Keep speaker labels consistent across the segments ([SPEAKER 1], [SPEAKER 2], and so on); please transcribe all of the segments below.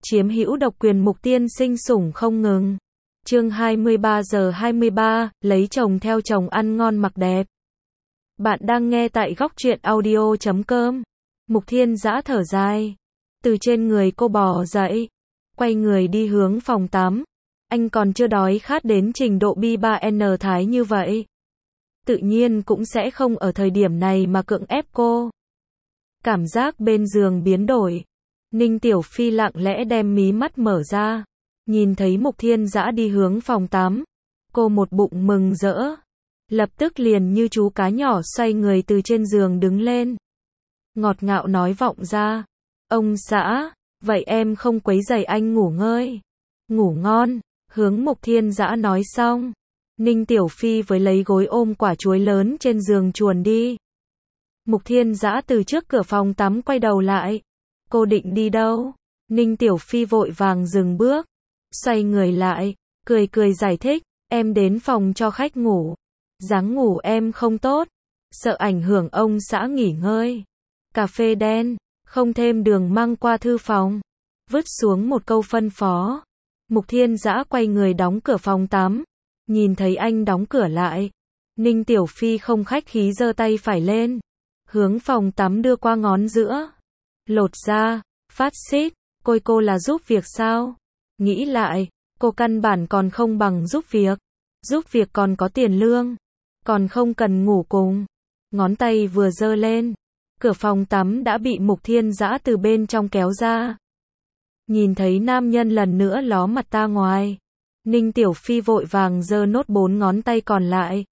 [SPEAKER 1] chiếm hữu độc quyền Mục Tiên Sinh sủng không ngừng. Chương 23 giờ 23, lấy chồng theo chồng ăn ngon mặc đẹp. Bạn đang nghe tại góc truyện audio.com. Mục Thiên Dã thở dài. Từ trên người cô bò dậy. Quay người đi hướng phòng tắm. Anh còn chưa đói khát đến trình độ bi 3N thái như vậy. Tự nhiên cũng sẽ không ở thời điểm này mà cưỡng ép cô. Cảm giác bên giường biến đổi. Ninh Tiểu Phi lặng lẽ đem mí mắt mở ra. Nhìn thấy Mục Thiên Dã đi hướng phòng tắm. Cô một bụng mừng rỡ. Lập tức liền như chú cá nhỏ xoay người từ trên giường đứng lên. Ngọt ngào nói vọng ra. Ông xã, vậy em không quấy rầy anh ngủ ngơi. Ngủ ngon, hướng Mục Thiên Dã nói xong. Ninh Tiểu Phi với lấy gối ôm quả chuối lớn trên giường chuồn đi. Mục Thiên Dã từ trước cửa phòng tắm quay đầu lại. Cô định đi đâu? Ninh Tiểu Phi vội vàng dừng bước. Xoay người lại, cười cười giải thích. Em đến phòng cho khách ngủ. Dáng ngủ em không tốt. Sợ ảnh hưởng ông xã nghỉ ngơi. Cà phê đen, không thêm đường mang qua thư phòng. Vứt xuống một câu phân phó. Mục Thiên Dã quay người đóng cửa phòng tắm. Nhìn thấy anh đóng cửa lại. Ninh Tiểu Phi không khách khí giơ tay phải lên. Hướng phòng tắm đưa qua ngón giữa. Lột ra, phát xít, cô là giúp việc sao? Nghĩ lại, cô căn bản còn không bằng giúp việc. Giúp việc còn có tiền lương. Còn không cần ngủ cùng. Ngón tay vừa giơ lên. Cửa phòng tắm đã bị Mục Thiên Dã từ bên trong kéo ra. Nhìn thấy nam nhân lần nữa ló mặt ra ngoài. Ninh Tiểu Phi vội vàng giơ nốt 4 ngón tay còn lại.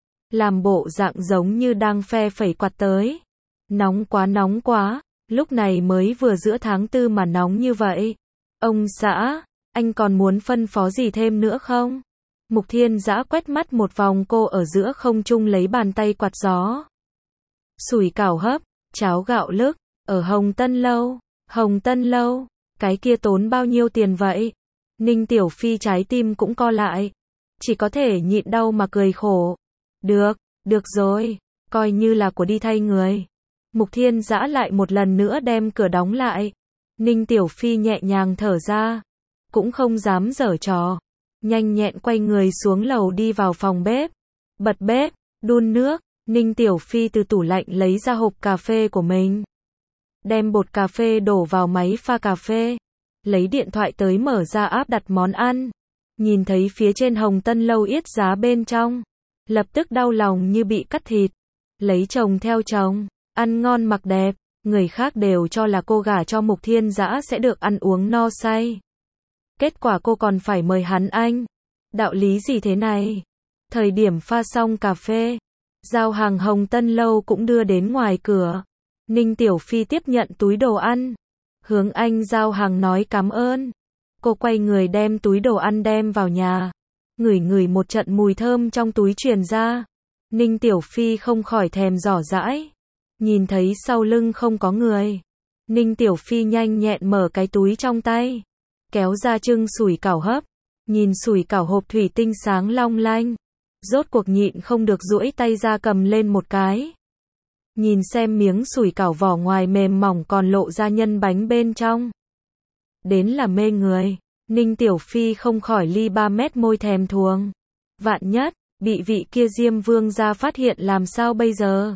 [SPEAKER 1] Làm bộ dạng giống như đang phe phẩy quạt tới. Nóng quá, lúc này mới vừa giữa tháng 4 mà nóng như vậy. Ông xã, anh còn muốn phân phó gì thêm nữa không? Mục Thiên Dã quét mắt một vòng cô ở giữa không trung lấy bàn tay quạt gió. Sủi cảo hấp, cháo gạo lứt, ở Hồng Tân Lâu, cái kia tốn bao nhiêu tiền vậy? Ninh Tiểu Phi trái tim cũng co lại. Chỉ có thể nhịn đau mà cười khổ. Được rồi, coi như là của đi thay người. Mục Thiên Dã lại một lần nữa đem cửa đóng lại. Ninh Tiểu Phi nhẹ nhàng thở ra. Cũng không dám giở trò. Nhanh nhẹn quay người xuống lầu đi vào phòng bếp. Bật bếp, đun nước. Ninh Tiểu Phi từ tủ lạnh lấy ra hộp cà phê của mình. Đem bột cà phê đổ vào máy pha cà phê. Lấy điện thoại tới mở ra app đặt món ăn. Nhìn thấy phía trên Hồng Tân Lâu yết giá bên trong. Lập tức đau lòng như bị cắt thịt. Lấy chồng theo chồng, ăn ngon mặc đẹp. Người khác đều cho là cô gả cho Mục Thiên Dã sẽ được ăn uống no say. Kết quả cô còn phải mời hắn anh. Đạo lý gì thế này? Thời điểm pha xong cà phê, giao hàng Hồng Tân Lâu cũng đưa đến ngoài cửa. Ninh Tiểu Phi tiếp nhận túi đồ ăn. Hướng anh giao hàng nói cảm ơn. Cô quay người đem túi đồ ăn đem vào nhà. Ngửi một trận mùi thơm trong túi truyền ra. Ninh Tiểu Phi không khỏi thèm dò dãi. Nhìn thấy sau lưng không có người. Ninh Tiểu Phi nhanh nhẹn mở cái túi trong tay. Kéo ra trưng sủi cảo hấp. Nhìn sủi cảo hộp thủy tinh sáng long lanh. Rốt cuộc nhịn không được duỗi tay ra cầm lên một cái. Nhìn xem miếng sủi cảo vỏ ngoài mềm mỏng còn lộ ra nhân bánh bên trong. Đến là mê người. Ninh Tiểu Phi không khỏi ly 3 mét môi thèm thuồng. Vạn nhất, bị vị kia Diêm Vương gia phát hiện làm sao bây giờ?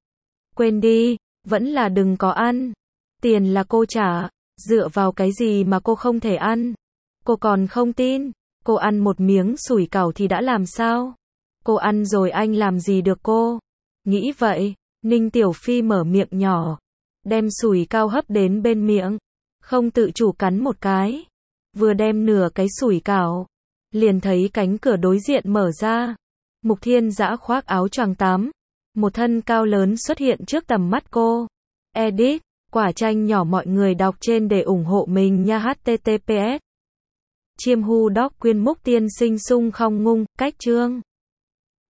[SPEAKER 1] Quên đi, vẫn là đừng có ăn. Tiền là cô trả, dựa vào cái gì mà cô không thể ăn? Cô còn không tin, cô ăn một miếng sủi cảo thì đã làm sao? Cô ăn rồi anh làm gì được cô? Nghĩ vậy, Ninh Tiểu Phi mở miệng nhỏ, đem sủi cảo hấp đến bên miệng, không tự chủ cắn một cái. Vừa đem nửa cái sủi cảo, liền thấy cánh cửa đối diện mở ra. Mục Thiên Dã khoác áo choàng tắm, một thân cao lớn xuất hiện trước tầm mắt cô. Edit, quả chanh nhỏ mọi người đọc trên để ủng hộ mình nha. https Chiêm hu doc quyên Mục Tiên Sinh sung không ngung, cách chương.